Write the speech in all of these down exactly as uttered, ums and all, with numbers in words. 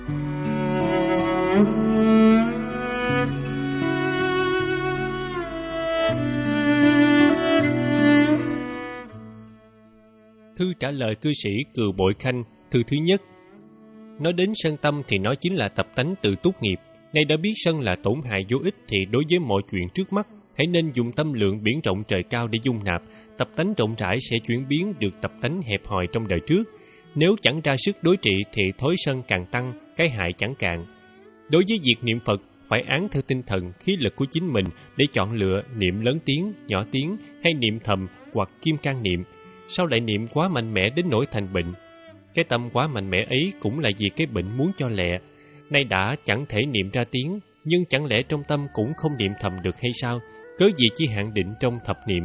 Thư trả lời cư sĩ Cừu Bội Khanh, thư thứ nhất. Nói đến sân tâm thì nó chính là tập tánh tự túc nghiệp. Nay đã biết sân là tổn hại vô ích thì đối với mọi chuyện trước mắt, hãy nên dùng tâm lượng biển rộng trời cao để dung nạp. Tập tánh rộng rãi sẽ chuyển biến được tập tánh hẹp hòi trong đời trước. Nếu chẳng ra sức đối trị thì thói sân càng tăng, cái hại chẳng cạn. Đối với việc niệm Phật, phải án theo tinh thần, khí lực của chính mình để chọn lựa niệm lớn tiếng, nhỏ tiếng hay niệm thầm hoặc kim can niệm. Sao lại niệm quá mạnh mẽ đến nỗi thành bệnh? Cái tâm quá mạnh mẽ ấy cũng là vì cái bệnh muốn cho lẹ. Nay đã chẳng thể niệm ra tiếng, nhưng chẳng lẽ trong tâm cũng không niệm thầm được hay sao? Cớ gì chỉ hạn định trong thập niệm?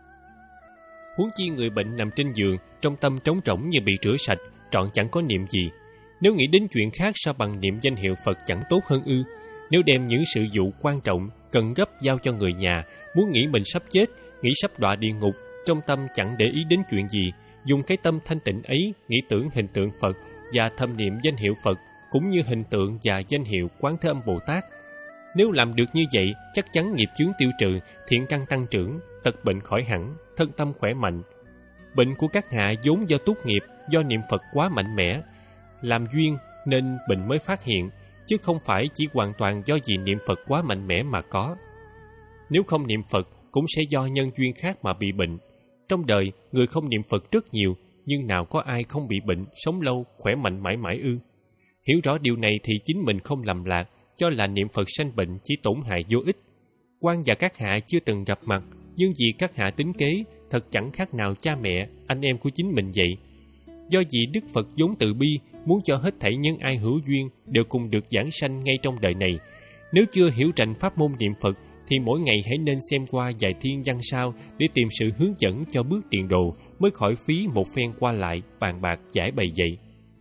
Huống chi người bệnh nằm trên giường, trong tâm trống rỗng như bị rửa sạch, trọn chẳng có niệm gì. Nếu nghĩ đến chuyện khác sao bằng niệm danh hiệu Phật chẳng tốt hơn ư? Nếu đem những sự vụ quan trọng, cần gấp giao cho người nhà, muốn nghĩ mình sắp chết, nghĩ sắp đọa địa ngục, trong tâm chẳng để ý đến chuyện gì, dùng cái tâm thanh tịnh ấy nghĩ tưởng hình tượng Phật và thầm niệm danh hiệu Phật, cũng như hình tượng và danh hiệu Quán Thế Âm Bồ Tát. Nếu làm được như vậy, chắc chắn nghiệp chướng tiêu trừ, thiện căn tăng trưởng, tật bệnh khỏi hẳn, thân tâm khỏe mạnh. Bệnh của các hạ vốn do túc nghiệp, do niệm Phật quá mạnh mẽ, làm duyên nên bệnh mới phát hiện, chứ không phải chỉ hoàn toàn do vì niệm Phật quá mạnh mẽ mà có. Nếu không niệm Phật, cũng sẽ do nhân duyên khác mà bị bệnh. Trong đời, người không niệm Phật rất nhiều, nhưng nào có ai không bị bệnh, sống lâu, khỏe mạnh mãi mãi ư? Hiểu rõ điều này thì chính mình không lầm lạc, cho là niệm Phật sanh bệnh chỉ tổn hại vô ích. Quan và các hạ chưa từng gặp mặt, nhưng vì các hạ tính kế, thật chẳng khác nào cha mẹ, anh em của chính mình vậy. Do vì Đức Phật vốn từ bi, muốn cho hết thảy nhân ai hữu duyên đều cùng được giảng sanh ngay trong đời này. Nếu chưa hiểu rành pháp môn niệm Phật, thì mỗi ngày hãy nên xem qua vài thiên văn sao để tìm sự hướng dẫn cho bước tiền đồ, mới khỏi phí một phen qua lại, bàn bạc giải bày vậy.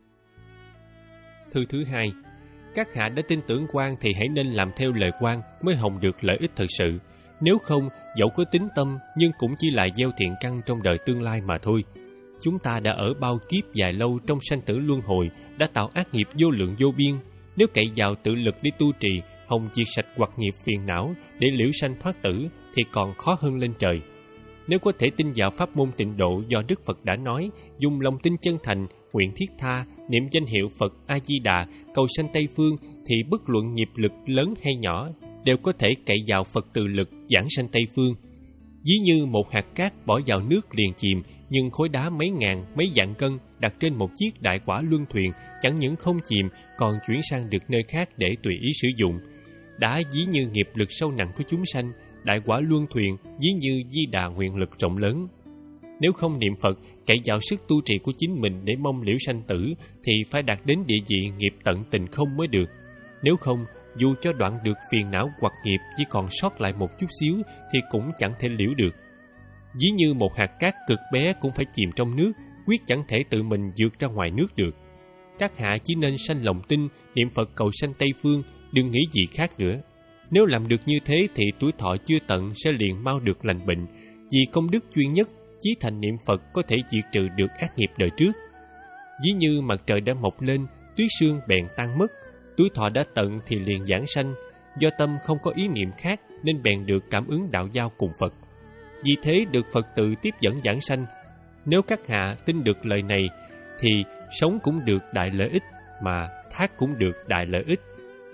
Thư thứ hai. Các hạ đã tin tưởng quan thì hãy nên làm theo lời quan mới hồng được lợi ích thật sự. Nếu không, dẫu có tín tâm nhưng cũng chỉ là gieo thiện căn trong đời tương lai mà thôi. Chúng ta đã ở bao kiếp dài lâu trong sanh tử luân hồi, đã tạo ác nghiệp vô lượng vô biên. Nếu cậy vào tự lực để tu trì, hồng diệt sạch hoặc nghiệp phiền não để liễu sanh thoát tử thì còn khó hơn lên trời. Nếu có thể tin vào pháp môn tịnh độ do Đức Phật đã nói, dùng lòng tin chân thành, nguyện thiết tha, niệm danh hiệu Phật A-di-đà, cầu sanh Tây Phương, thì bất luận nghiệp lực lớn hay nhỏ đều có thể cậy vào Phật từ lực giảng sanh Tây Phương. Ví như một hạt cát bỏ vào nước liền chìm, nhưng khối đá mấy ngàn, mấy vạn cân đặt trên một chiếc đại quả luân thuyền chẳng những không chìm, còn chuyển sang được nơi khác để tùy ý sử dụng. Đã ví như nghiệp lực sâu nặng của chúng sanh, đại quả luân thuyền ví như Di Đà nguyện lực rộng lớn. Nếu không niệm Phật, cậy vào sức tu trì của chính mình để mong liễu sanh tử, thì phải đạt đến địa vị nghiệp tận tình không mới được. Nếu không, dù cho đoạn được phiền não hoặc nghiệp chỉ còn sót lại một chút xíu thì cũng chẳng thể liễu được. Ví như một hạt cát cực bé cũng phải chìm trong nước, quyết chẳng thể tự mình vượt ra ngoài nước được. Các hạ chỉ nên sanh lòng tin, niệm Phật cầu sanh Tây Phương, đừng nghĩ gì khác nữa. Nếu làm được như thế thì tuổi thọ chưa tận sẽ liền mau được lành bệnh, vì công đức duy nhất, chí thành niệm Phật có thể diệt trừ được ác nghiệp đời trước. Ví như mặt trời đã mọc lên, tuyết sương bèn tan mất, tuổi thọ đã tận thì liền giảng sanh, do tâm không có ý niệm khác nên bèn được cảm ứng đạo giao cùng Phật. Vì thế được Phật tự tiếp dẫn giảng sanh. Nếu các hạ tin được lời này thì sống cũng được đại lợi ích, mà thác cũng được đại lợi ích.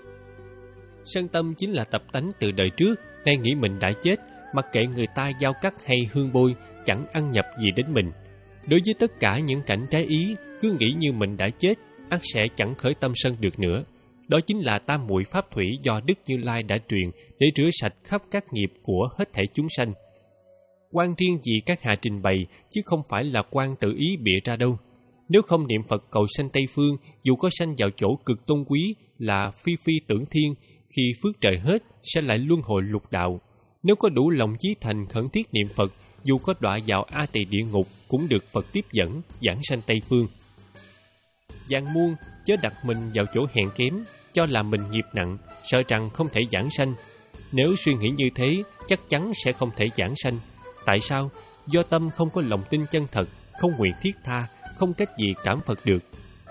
Sân tâm chính là tập tánh từ đời trước, nay nghĩ mình đã chết, mặc kệ người ta giao cắt hay hương bôi, chẳng ăn nhập gì đến mình. Đối với tất cả những cảnh trái ý, cứ nghĩ như mình đã chết, ắt sẽ chẳng khởi tâm sân được nữa. Đó chính là tam muội pháp thủy do Đức Như Lai đã truyền để rửa sạch khắp các nghiệp của hết thảy chúng sanh. Quan riêng gì các hạ trình bày, chứ không phải là quan tự ý bịa ra đâu. Nếu không niệm Phật cầu sanh Tây Phương, dù có sanh vào chỗ cực tôn quý là phi phi tưởng thiên, khi phước trời hết sẽ lại luân hồi lục đạo. Nếu có đủ lòng chí thành khẩn thiết niệm Phật, dù có đọa vào A Tỳ địa ngục cũng được Phật tiếp dẫn giảng sanh Tây Phương. Giang muôn chớ đặt mình vào chỗ hèn kém, cho là mình nghiệp nặng, sợ rằng không thể giảng sanh. Nếu suy nghĩ như thế, chắc chắn sẽ không thể giảng sanh. Tại sao? Do tâm không có lòng tin chân thật, không nguyện thiết tha, không cách gì cảm Phật được.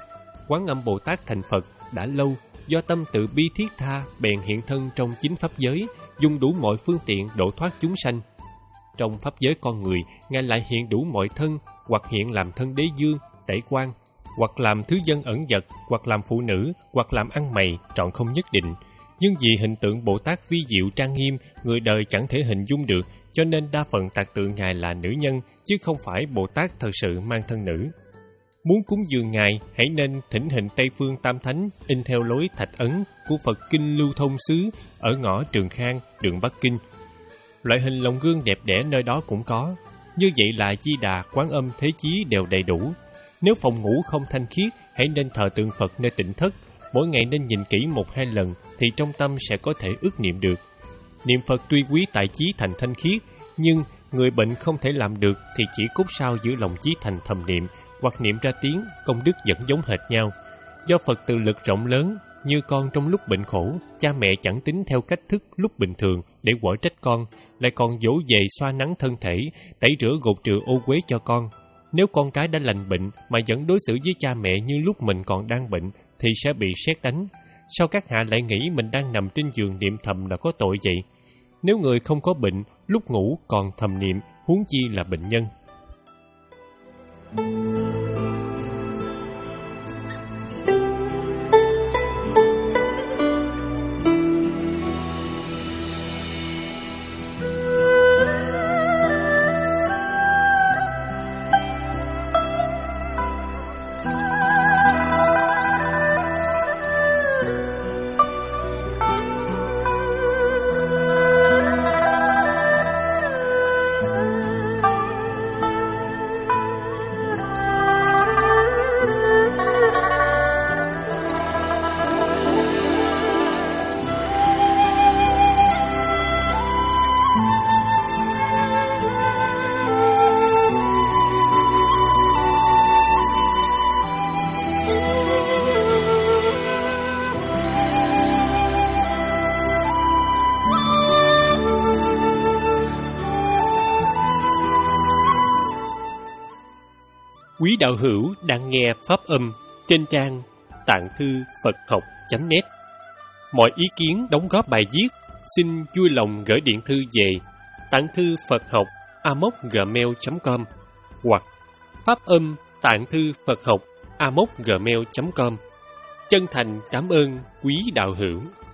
Quán Âm Bồ Tát thành Phật đã lâu, do tâm tự bi thiết tha bèn hiện thân trong chính pháp giới, dùng đủ mọi phương tiện độ thoát chúng sanh. Trong pháp giới con người, Ngài lại hiện đủ mọi thân, hoặc hiện làm thân đế dương, tể quan, hoặc làm thứ dân ẩn dật, hoặc làm phụ nữ, hoặc làm ăn mày, trọn không nhất định. Nhưng vì hình tượng Bồ Tát vi diệu trang nghiêm, người đời chẳng thể hình dung được, cho nên đa phần tạc tượng Ngài là nữ nhân, chứ không phải Bồ Tát thật sự mang thân nữ. Muốn cúng dường Ngài, hãy nên thỉnh hình Tây Phương Tam Thánh in theo lối thạch ấn của Phật Kinh Lưu Thông Xứ ở ngõ Trường Khang, đường Bắc Kinh. Loại hình lồng gương đẹp đẽ nơi đó cũng có. Như vậy là Di Đà, Quán Âm, Thế Chí đều đầy đủ. Nếu phòng ngủ không thanh khiết, hãy nên thờ tượng Phật nơi tịnh thất. Mỗi ngày nên nhìn kỹ một hai lần thì trong tâm sẽ có thể ước niệm được. Niệm Phật tuy quý tại chí thành thanh khiết, nhưng người bệnh không thể làm được thì chỉ cốt sao giữ lòng chí thành thầm niệm, hoặc niệm ra tiếng, công đức vẫn giống hệt nhau. Do Phật từ lực rộng lớn, như con trong lúc bệnh khổ, cha mẹ chẳng tính theo cách thức lúc bình thường để quở trách con, lại còn dỗ về xoa nắng thân thể, tẩy rửa gột rửa ô uế cho con. Nếu con cái đã lành bệnh mà vẫn đối xử với cha mẹ như lúc mình còn đang bệnh, thì sẽ bị sét đánh. Sao các hạ lại nghĩ mình đang nằm trên giường niệm thầm là có tội vậy? Nếu người không có bệnh, lúc ngủ còn thầm niệm, huống chi là bệnh nhân. Quý đạo hữu đang nghe pháp âm trên trang tạng thư Phật học chấm net. Mọi ý kiến đóng góp bài viết xin vui lòng gửi điện thư về tạng thư Phật học a m o c gmail chấm com hoặc pháp âm tạng thư Phật học a m o c gmail chấm com. Chân thành cảm ơn quý đạo hữu.